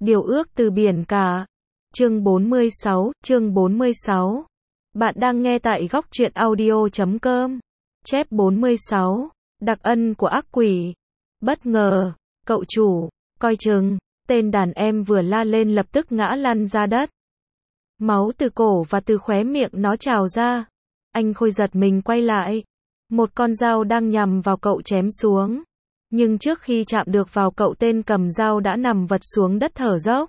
Điều ước từ biển cả. Chương 46. Bạn đang nghe tại góc truyện audio.com. Chép 46. Đặc ân của ác quỷ. Bất ngờ, cậu chủ, coi chừng, tên đàn em vừa la lên lập tức ngã lăn ra đất. Máu từ cổ và từ khóe miệng nó trào ra. Anh Khôi giật mình quay lại. Một con dao đang nhằm vào cậu chém xuống. Nhưng trước khi chạm được vào cậu, tên cầm dao đã nằm vật xuống đất thở dốc.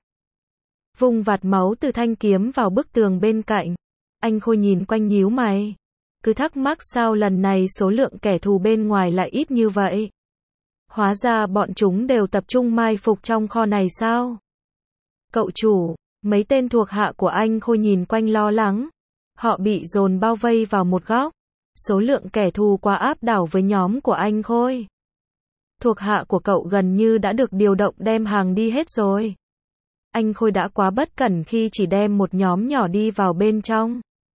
Vung vạt máu từ thanh kiếm vào bức tường bên cạnh. Anh Khôi nhìn quanh nhíu mày. Cứ thắc mắc sao lần này số lượng kẻ thù bên ngoài lại ít như vậy. Hóa ra bọn chúng đều tập trung mai phục trong kho này sao? Cậu chủ, mấy tên thuộc hạ của anh Khôi nhìn quanh lo lắng. Họ bị dồn bao vây vào một góc. Số lượng kẻ thù quá áp đảo với nhóm của anh Khôi. Thuộc hạ của cậu gần như đã được điều động đem hàng đi hết rồi. Anh Khôi đã quá bất cẩn khi chỉ đem một nhóm nhỏ đi vào bên trong.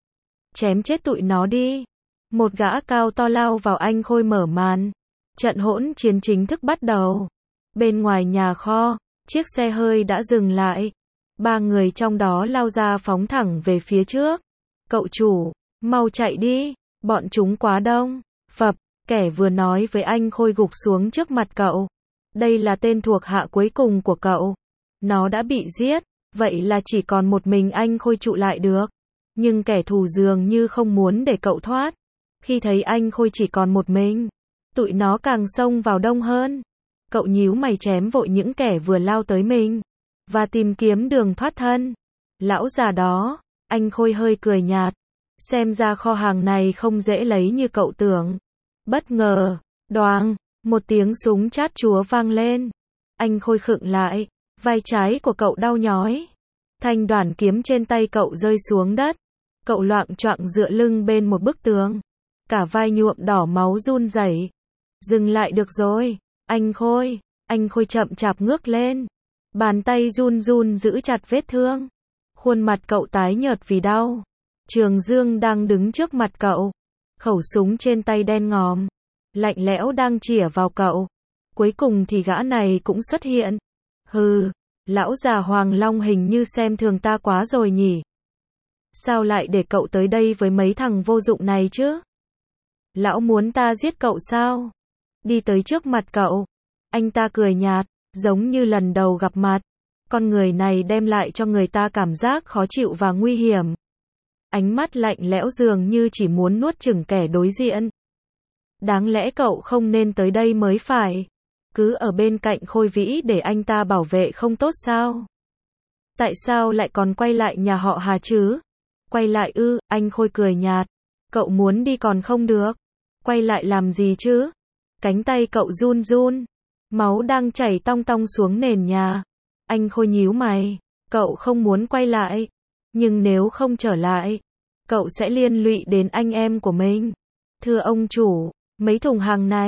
Chém chết tụi nó đi. Một gã cao to lao vào anh Khôi mở màn. Trận hỗn chiến chính thức bắt đầu. Bên ngoài nhà kho, chiếc xe hơi đã dừng lại. 3 người trong đó lao ra phóng thẳng về phía trước. Cậu chủ, mau chạy đi, bọn chúng quá đông. Phập, kẻ vừa nói với anh Khôi gục xuống trước mặt cậu. Đây là tên thuộc hạ cuối cùng của cậu. Nó đã bị giết, vậy là chỉ còn một mình anh Khôi trụ lại được. Nhưng kẻ thù dường như không muốn để cậu thoát. Khi thấy anh Khôi chỉ còn một mình, tụi nó càng xông vào đông hơn. Cậu nhíu mày chém vội những kẻ vừa lao tới mình, và tìm kiếm đường thoát thân. Lão già đó, anh Khôi hơi cười nhạt. Xem ra kho hàng này không dễ lấy như cậu tưởng. Bất ngờ, đoàng, một tiếng súng chát chúa vang lên. Anh Khôi khựng lại, vai trái của cậu đau nhói. Thanh đoản kiếm trên tay cậu rơi xuống đất. Cậu loạng choạng dựa lưng bên một bức tường. Cả vai nhuộm đỏ máu run rẩy. Dừng lại được rồi, anh Khôi. Anh Khôi chậm chạp ngước lên. Bàn tay run run giữ chặt vết thương. Khuôn mặt cậu tái nhợt vì đau. Trường Dương đang đứng trước mặt cậu. Khẩu súng trên tay đen ngòm. Lạnh lẽo đang chĩa vào cậu. Cuối cùng thì gã này cũng xuất hiện. Hừ, lão già Hoàng Long hình như xem thường ta quá rồi nhỉ. Sao lại để cậu tới đây với mấy thằng vô dụng này chứ? Lão muốn ta giết cậu sao? Đi tới trước mặt cậu. Anh ta cười nhạt, giống như lần đầu gặp mặt. Con người này đem lại cho người ta cảm giác khó chịu và nguy hiểm. Ánh mắt lạnh lẽo dường như chỉ muốn nuốt chửng kẻ đối diện. Đáng lẽ cậu không nên tới đây mới phải. Cứ ở bên cạnh Khôi Vĩ để anh ta bảo vệ không tốt sao? Tại sao lại còn quay lại nhà họ Hà chứ? Quay lại ư? Anh Khôi cười nhạt. Cậu muốn đi còn không được. Quay lại làm gì chứ? Cánh tay cậu run run. Máu đang chảy tong tong xuống nền nhà. Anh Khôi nhíu mày. Cậu không muốn quay lại. Nhưng nếu không trở lại, cậu sẽ liên lụy đến anh em của mình. Thưa ông chủ, mấy thùng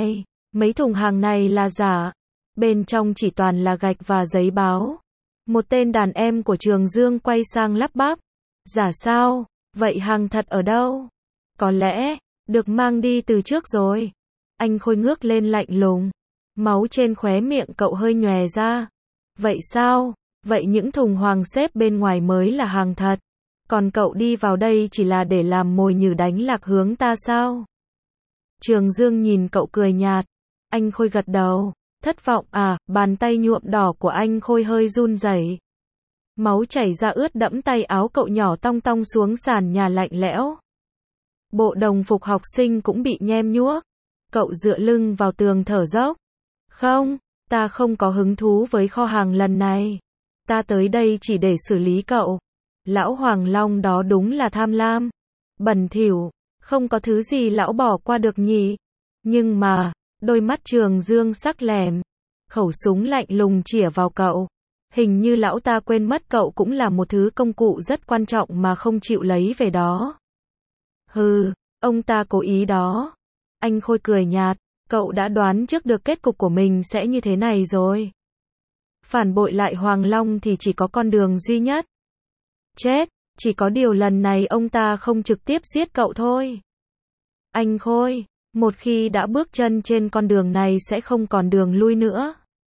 hàng này là giả. Bên trong chỉ toàn là gạch và giấy báo. Một tên đàn em của Trường Dương quay sang lắp bắp. Giả sao? Vậy hàng thật ở đâu? Có lẽ, được mang đi từ trước rồi. Anh Khôi ngước lên lạnh lùng. Máu trên khóe miệng cậu hơi nhòe ra. Vậy sao? Vậy những thùng hoàng xếp bên ngoài mới là hàng thật. Còn cậu đi vào đây chỉ là để làm mồi nhử đánh lạc hướng ta sao? Trường Dương nhìn cậu cười nhạt. Anh Khôi gật đầu. Thất vọng à? Bàn tay nhuộm đỏ của anh Khôi hơi run rẩy. Máu chảy ra ướt đẫm tay áo cậu nhỏ tong tong xuống sàn nhà lạnh lẽo. Bộ đồng phục học sinh cũng bị nhem nhuốc. Cậu dựa lưng vào tường thở dốc. Không, ta không có hứng thú với kho hàng lần này. Ta tới đây chỉ để xử lý cậu. Lão Hoàng Long đó đúng là tham lam. Bẩn thỉu, không có thứ gì lão bỏ qua được nhỉ. Nhưng mà, đôi mắt Trường Dương sắc lẻm. Khẩu súng lạnh lùng chĩa vào cậu. Hình như lão ta quên mất cậu cũng là một thứ công cụ rất quan trọng mà không chịu lấy về đó. Hừ, ông ta cố ý đó. Anh Khôi cười nhạt. Cậu đã đoán trước được kết cục của mình sẽ như thế này rồi. Phản bội lại Hoàng Long thì chỉ có con đường duy nhất. Chết, chỉ có điều lần này ông ta không trực tiếp giết cậu thôi. Anh Khôi, một khi đã bước chân trên con đường này sẽ không còn đường lui nữa.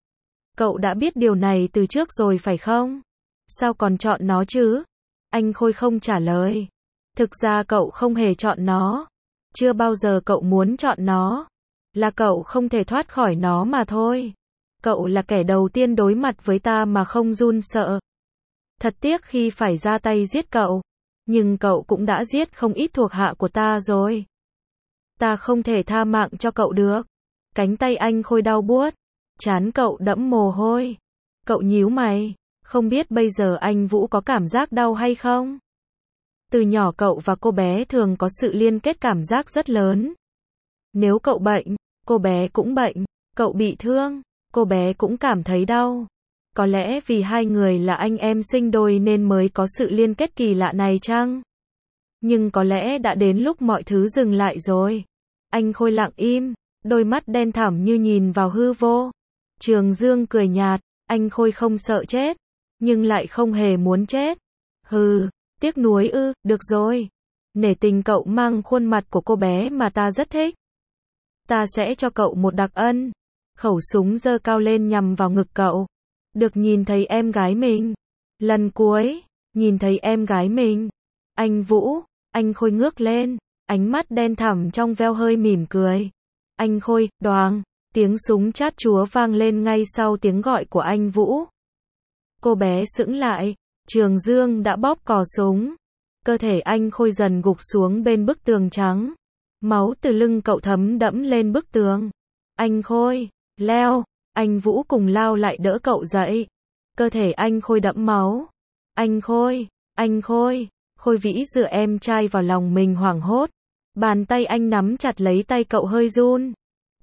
Cậu đã biết điều này từ trước rồi phải không? Sao còn chọn nó chứ? Anh Khôi không trả lời. Thực ra cậu không hề chọn nó. Chưa bao giờ cậu muốn chọn nó. Là cậu không thể thoát khỏi nó mà thôi. Cậu là kẻ đầu tiên đối mặt với ta mà không run sợ. Thật tiếc khi phải ra tay giết cậu. Nhưng cậu cũng đã giết không ít thuộc hạ của ta rồi. Ta không thể tha mạng cho cậu được. Cánh tay anh Khôi đau buốt. Trán cậu đẫm mồ hôi. Cậu nhíu mày. Không biết bây giờ anh Vũ có cảm giác đau hay không? Từ nhỏ cậu và cô bé thường có sự liên kết cảm giác rất lớn. Nếu cậu bệnh, cô bé cũng bệnh. Cậu bị thương, cô bé cũng cảm thấy đau. Có lẽ vì hai người là anh em sinh đôi nên mới có sự liên kết kỳ lạ này chăng? Nhưng có lẽ đã đến lúc mọi thứ dừng lại rồi. Anh Khôi lặng im, đôi mắt đen thẳm như nhìn vào hư vô. Trường Dương cười nhạt, anh Khôi không sợ chết, nhưng lại không hề muốn chết. Hừ, tiếc nuối ư, được rồi. Nể tình cậu mang khuôn mặt của cô bé mà ta rất thích. Ta sẽ cho cậu một đặc ân. Khẩu súng giơ cao lên nhằm vào ngực cậu. Được nhìn thấy em gái mình. Lần cuối, nhìn thấy em gái mình. Anh Vũ, anh Khôi ngước lên, ánh mắt đen thẳm trong veo hơi mỉm cười. Anh Khôi, đoàng, tiếng súng chát chúa vang lên ngay sau tiếng gọi của anh Vũ. Cô bé sững lại, Trường Dương đã bóp cò súng. Cơ thể anh Khôi dần gục xuống bên bức tường trắng. Máu từ lưng cậu thấm đẫm lên bức tường. Anh Khôi, leo, anh Vũ cùng lao lại đỡ cậu dậy. Cơ thể anh Khôi đẫm máu. Anh Khôi, Khôi Vĩ dựa em trai vào lòng mình hoảng hốt. Bàn tay anh nắm chặt lấy tay cậu hơi run.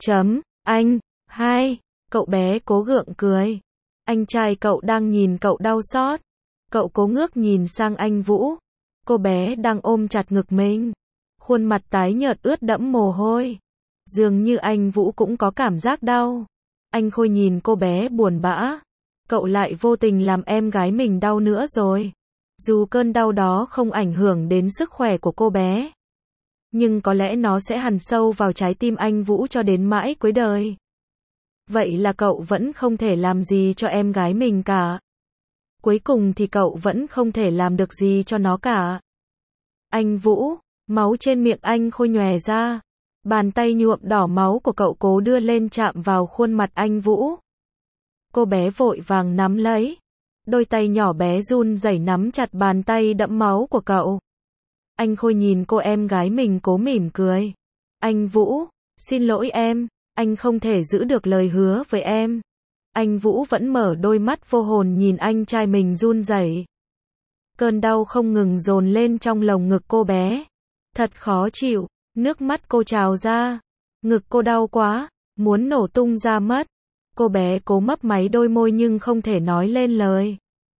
Cậu bé cố gượng cười. Anh trai cậu đang nhìn cậu đau xót. Cậu cố ngước nhìn sang anh Vũ. Cô bé đang ôm chặt ngực mình. Khuôn mặt tái nhợt ướt đẫm mồ hôi. Dường như anh Vũ cũng có cảm giác đau. Anh Khôi nhìn cô bé buồn bã. Cậu lại vô tình làm em gái mình đau nữa rồi. Dù cơn đau đó không ảnh hưởng đến sức khỏe của cô bé, nhưng có lẽ nó sẽ hằn sâu vào trái tim anh Vũ cho đến mãi cuối đời. Vậy là cậu vẫn không thể làm gì cho em gái mình cả. Cuối cùng thì cậu vẫn không thể làm được gì cho nó cả. Anh Vũ, máu trên miệng anh Khôi nhòe ra. Bàn tay nhuộm đỏ máu của cậu cố đưa lên chạm vào khuôn mặt anh Vũ. Cô bé vội vàng nắm lấy. Đôi tay nhỏ bé run rẩy nắm chặt bàn tay đẫm máu của cậu. Anh Khôi nhìn cô em gái mình cố mỉm cười. Anh Vũ, xin lỗi em, anh không thể giữ được lời hứa với em. Anh Vũ vẫn mở đôi mắt vô hồn nhìn anh trai mình run rẩy. Cơn đau không ngừng dồn lên trong lồng ngực cô bé. Thật khó chịu, nước mắt cô trào ra. Ngực cô đau quá, muốn nổ tung ra mất. Cô bé cố mấp máy đôi môi nhưng không thể nói lên lời.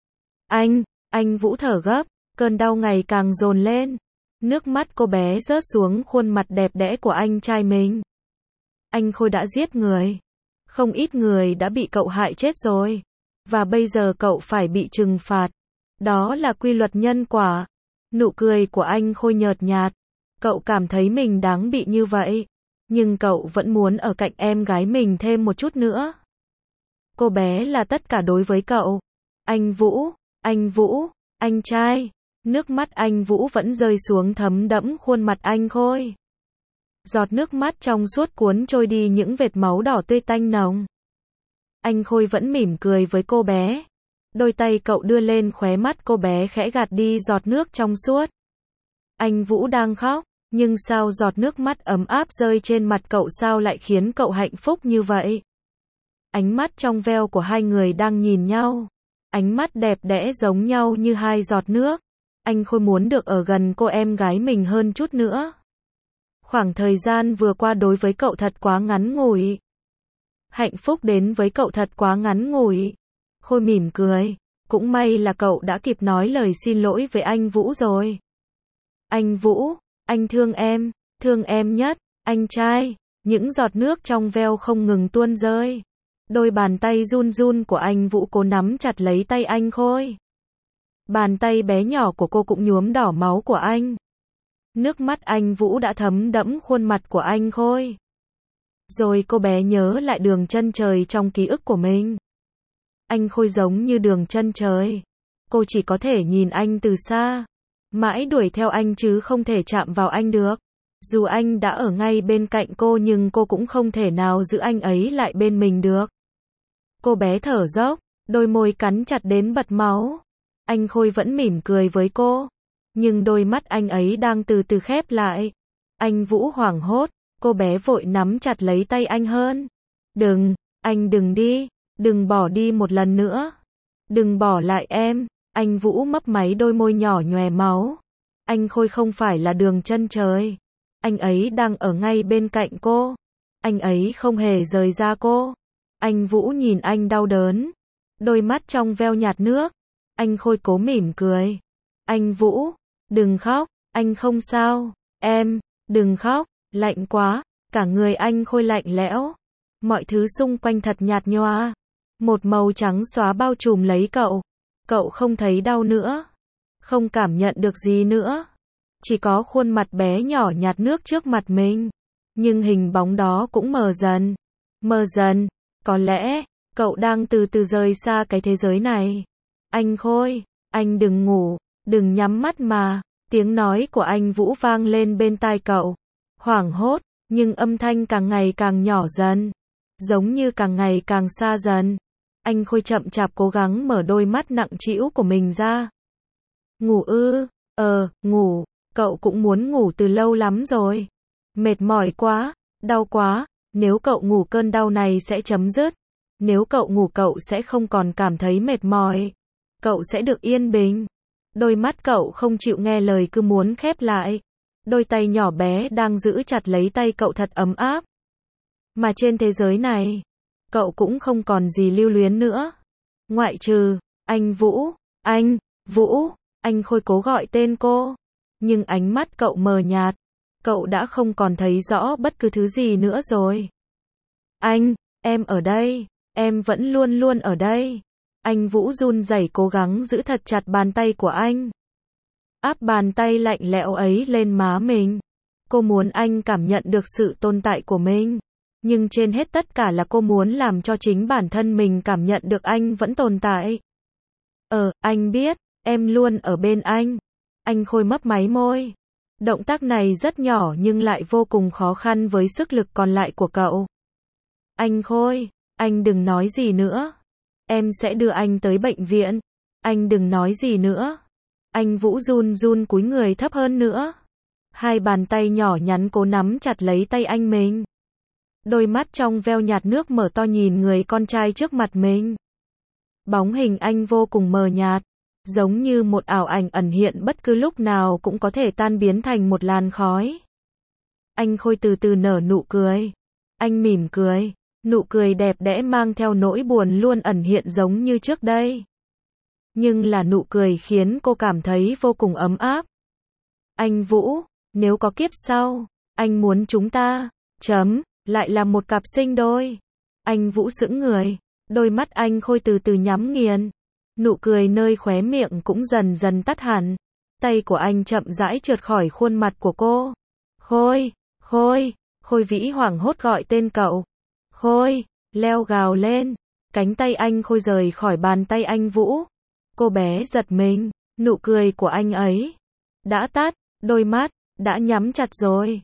Anh Vũ thở gấp, cơn đau ngày càng dồn lên. Nước mắt cô bé rớt xuống khuôn mặt đẹp đẽ của anh trai mình. Anh Khôi đã giết người. Không ít người đã bị cậu hại chết rồi. Và bây giờ cậu phải bị trừng phạt. Đó là quy luật nhân quả. Nụ cười của anh Khôi nhợt nhạt. Cậu cảm thấy mình đáng bị như vậy. Nhưng cậu vẫn muốn ở cạnh em gái mình thêm một chút nữa. Cô bé là tất cả đối với cậu. Anh Vũ, anh trai. Nước mắt anh Vũ vẫn rơi xuống thấm đẫm khuôn mặt anh Khôi. Giọt nước mắt trong suốt cuốn trôi đi những vệt máu đỏ tươi tanh nồng. Anh Khôi vẫn mỉm cười với cô bé. Đôi tay cậu đưa lên khóe mắt cô bé khẽ gạt đi giọt nước trong suốt. Anh Vũ đang khóc, nhưng sao giọt nước mắt ấm áp rơi trên mặt cậu sao lại khiến cậu hạnh phúc như vậy? Ánh mắt trong veo của hai người đang nhìn nhau. Ánh mắt đẹp đẽ giống nhau như hai giọt nước. Anh Khôi muốn được ở gần cô em gái mình hơn chút nữa. Khoảng thời gian vừa qua đối với cậu thật quá ngắn ngủi. Hạnh phúc đến với cậu thật quá ngắn ngủi. Khôi mỉm cười. Cũng may là cậu đã kịp nói lời xin lỗi với anh Vũ rồi. Anh Vũ, anh thương em nhất, anh trai. Những giọt nước trong veo không ngừng tuôn rơi. Đôi bàn tay run run của anh Vũ cố nắm chặt lấy tay anh Khôi. Bàn tay bé nhỏ của cô cũng nhuốm đỏ máu của anh. Nước mắt anh Vũ đã thấm đẫm khuôn mặt của anh Khôi. Rồi cô bé nhớ lại đường chân trời trong ký ức của mình. Anh Khôi giống như đường chân trời. Cô chỉ có thể nhìn anh từ xa. Mãi đuổi theo anh chứ không thể chạm vào anh được. Dù anh đã ở ngay bên cạnh cô nhưng cô cũng không thể nào giữ anh ấy lại bên mình được. Cô bé thở dốc, đôi môi cắn chặt đến bật máu. Anh Khôi vẫn mỉm cười với cô. Nhưng đôi mắt anh ấy đang từ từ khép lại. Anh Vũ hoảng hốt, cô bé vội nắm chặt lấy tay anh hơn. Đừng, anh đừng đi, đừng bỏ đi một lần nữa. Đừng bỏ lại em, anh Vũ mấp máy đôi môi nhỏ nhòe máu. Anh Khôi không phải là đường chân trời. Anh ấy đang ở ngay bên cạnh cô. Anh ấy không hề rời ra cô. Anh Vũ nhìn anh đau đớn. Đôi mắt trong veo nhạt nước. Anh Khôi cố mỉm cười. Anh Vũ, đừng khóc, anh không sao. Em, đừng khóc, lạnh quá. Cả người anh Khôi lạnh lẽo. Mọi thứ xung quanh thật nhạt nhòa. Một màu trắng xóa bao trùm lấy cậu. Cậu không thấy đau nữa. Không cảm nhận được gì nữa. Chỉ có khuôn mặt bé nhỏ nhạt nước trước mặt mình. Nhưng hình bóng đó cũng mờ dần. Mờ dần. Có lẽ, cậu đang từ từ rời xa cái thế giới này. Anh Khôi, anh đừng ngủ, đừng nhắm mắt mà. Tiếng nói của anh Vũ vang lên bên tai cậu. Hoảng hốt, nhưng âm thanh càng ngày càng nhỏ dần. Giống như càng ngày càng xa dần. Anh Khôi chậm chạp cố gắng mở đôi mắt nặng trĩu của mình ra. Ngủ ư? Ngủ. Cậu cũng muốn ngủ từ lâu lắm rồi. Mệt mỏi quá, đau quá. Nếu cậu ngủ cơn đau này sẽ chấm dứt. Nếu cậu ngủ cậu sẽ không còn cảm thấy mệt mỏi. Cậu sẽ được yên bình. Đôi mắt cậu không chịu nghe lời cứ muốn khép lại. Đôi tay nhỏ bé đang giữ chặt lấy tay cậu thật ấm áp. Mà trên thế giới này, cậu cũng không còn gì lưu luyến nữa. Ngoại trừ, anh Vũ, anh, Vũ, anh Khôi cố gọi tên cô. Nhưng ánh mắt cậu mờ nhạt. Cậu đã không còn thấy rõ bất cứ thứ gì nữa rồi. Anh, em ở đây, em vẫn luôn luôn ở đây. Anh Vũ run rẩy cố gắng giữ thật chặt bàn tay của anh. Áp bàn tay lạnh lẽo ấy lên má mình. Cô muốn anh cảm nhận được sự tồn tại của mình. Nhưng trên hết tất cả là cô muốn làm cho chính bản thân mình cảm nhận được anh vẫn tồn tại. Anh biết, em luôn ở bên anh. Anh Khôi mấp máy môi. Động tác này rất nhỏ nhưng lại vô cùng khó khăn với sức lực còn lại của cậu. Anh Khôi, anh đừng nói gì nữa. Em sẽ đưa anh tới bệnh viện. Anh đừng nói gì nữa. Anh Vũ run run cúi người thấp hơn nữa. Hai bàn tay nhỏ nhắn cố nắm chặt lấy tay anh mình. Đôi mắt trong veo nhạt nước mở to nhìn người con trai trước mặt mình. Bóng hình anh vô cùng mờ nhạt. Giống như một ảo ảnh ẩn hiện bất cứ lúc nào cũng có thể tan biến thành một làn khói. Anh Khôi từ từ nở nụ cười. Anh mỉm cười. Nụ cười đẹp đẽ mang theo nỗi buồn luôn ẩn hiện giống như trước đây. Nhưng là nụ cười khiến cô cảm thấy vô cùng ấm áp. Anh Vũ, nếu có kiếp sau, anh muốn chúng ta, lại là một cặp sinh đôi. Anh Vũ sững người. Đôi mắt anh Khôi từ từ nhắm nghiền. Nụ cười nơi khóe miệng cũng dần dần tắt hẳn. Tay của anh chậm rãi trượt khỏi khuôn mặt của cô. Khôi, Khôi, Khôi Vĩ hoảng hốt gọi tên cậu. Khôi, leo gào lên. Cánh tay anh Khôi rời khỏi bàn tay anh Vũ. Cô bé giật mình, nụ cười của anh ấy đã tắt, đôi mắt đã nhắm chặt rồi.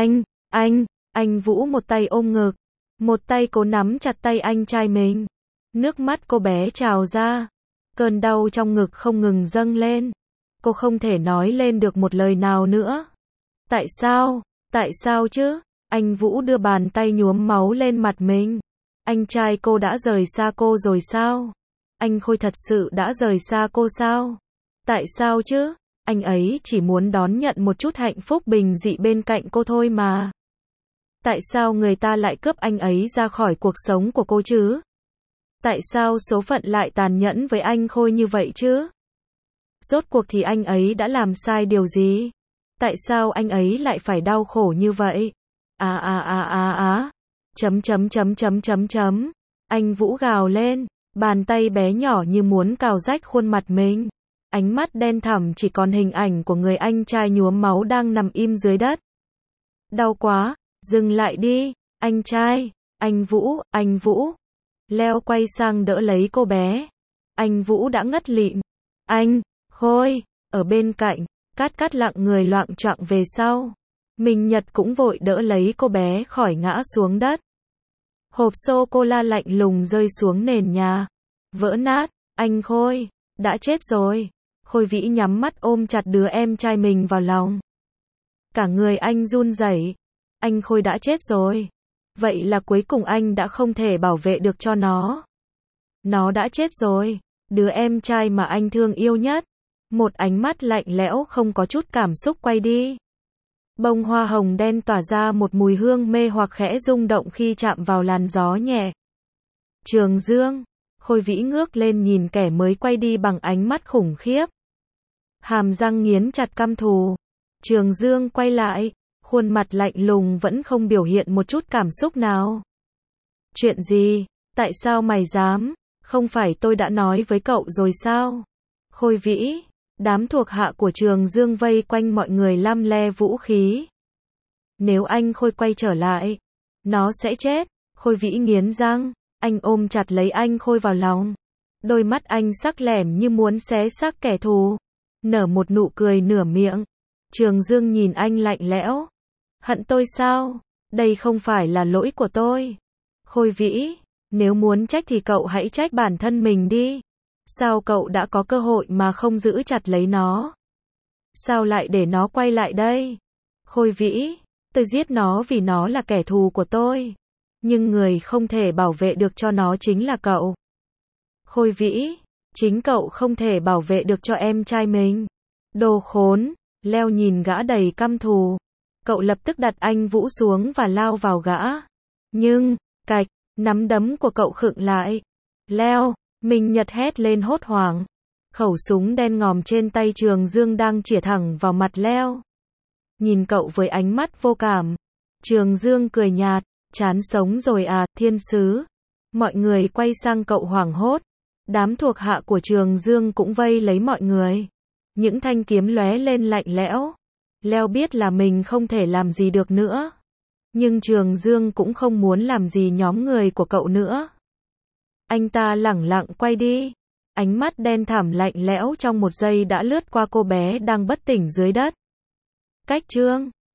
Anh Vũ một tay ôm ngực, một tay cố nắm chặt tay anh trai mình. Nước mắt cô bé trào ra. Cơn đau trong ngực không ngừng dâng lên. Cô không thể nói lên được một lời nào nữa. Tại sao? Tại sao chứ? Anh Vũ đưa bàn tay nhuốm máu lên mặt mình. Anh trai cô đã rời xa cô rồi sao? Anh Khôi thật sự đã rời xa cô sao? Tại sao chứ? Anh ấy chỉ muốn đón nhận một chút hạnh phúc bình dị bên cạnh cô thôi mà. Tại sao người ta lại cướp anh ấy ra khỏi cuộc sống của cô chứ? Tại sao số phận lại tàn nhẫn với anh Khôi như vậy chứ? Rốt cuộc thì anh ấy đã làm sai điều gì? Tại sao anh ấy lại phải đau khổ như vậy? Anh Vũ gào lên, bàn tay bé nhỏ như muốn cào rách khuôn mặt mình. Ánh mắt đen thẳm chỉ còn hình ảnh của người anh trai nhuốm máu đang nằm im dưới đất. Đau quá, dừng lại đi, anh trai, anh Vũ. Leo quay sang đỡ lấy cô bé. Anh Vũ đã ngất lịm. Anh, Khôi, ở bên cạnh, Cát lặng người loạng choạng về sau. Minh Nhật cũng vội đỡ lấy cô bé khỏi ngã xuống đất. Hộp sô-cô-la lạnh lùng rơi xuống nền nhà. Vỡ nát, anh Khôi, đã chết rồi. Khôi Vĩ nhắm mắt ôm chặt đứa em trai mình vào lòng. Cả người anh run rẩy. Anh Khôi đã chết rồi. Vậy là cuối cùng anh đã không thể bảo vệ được cho nó. Nó đã chết rồi. Đứa em trai mà anh thương yêu nhất. Một ánh mắt lạnh lẽo không có chút cảm xúc quay đi. Bông hoa hồng đen tỏa ra một mùi hương mê hoặc khẽ rung động khi chạm vào làn gió nhẹ. Trường Dương. Khôi Vĩ ngước lên nhìn kẻ mới quay đi bằng ánh mắt khủng khiếp. Hàm răng nghiến chặt căm thù. Trường Dương quay lại, khuôn mặt lạnh lùng vẫn không biểu hiện một chút cảm xúc nào. Chuyện gì? Tại sao mày dám? Không phải tôi đã nói với cậu rồi sao? Khôi Vĩ. Đám thuộc hạ của Trường Dương vây quanh mọi người lăm le vũ khí. Nếu anh Khôi quay trở lại, nó sẽ chết. Khôi Vĩ nghiến răng, anh ôm chặt lấy anh Khôi vào lòng. Đôi mắt anh sắc lẻm như muốn xé xác kẻ thù. Nở một nụ cười nửa miệng. Trường Dương nhìn anh lạnh lẽo. Hận tôi sao? Đây không phải là lỗi của tôi. Khôi Vĩ, nếu muốn trách thì cậu hãy trách bản thân mình đi. Sao cậu đã có cơ hội mà không giữ chặt lấy nó? Sao lại để nó quay lại đây? Khôi Vĩ, tôi giết nó vì nó là kẻ thù của tôi. Nhưng người không thể bảo vệ được cho nó chính là cậu. Khôi Vĩ, chính cậu không thể bảo vệ được cho em trai mình. Đồ khốn, Leo nhìn gã đầy căm thù. Cậu lập tức đặt anh Vũ xuống và lao vào gã. Nhưng, cạch, nắm đấm của cậu khựng lại. Leo, Minh Nhật hét lên hốt hoảng. Khẩu súng đen ngòm trên tay Trường Dương đang chĩa thẳng vào mặt Leo. Nhìn cậu với ánh mắt vô cảm. Trường Dương cười nhạt, chán sống rồi à, thiên sứ. Mọi người quay sang cậu hoảng hốt. Đám thuộc hạ của Trường Dương cũng vây lấy mọi người. Những thanh kiếm lóe lên lạnh lẽo. Leo biết là mình không thể làm gì được nữa. Nhưng Trường Dương cũng không muốn làm gì nhóm người của cậu nữa. Anh ta lẳng lặng quay đi. Ánh mắt đen thẳm lạnh lẽo trong một giây đã lướt qua cô bé đang bất tỉnh dưới đất. Cách Trương.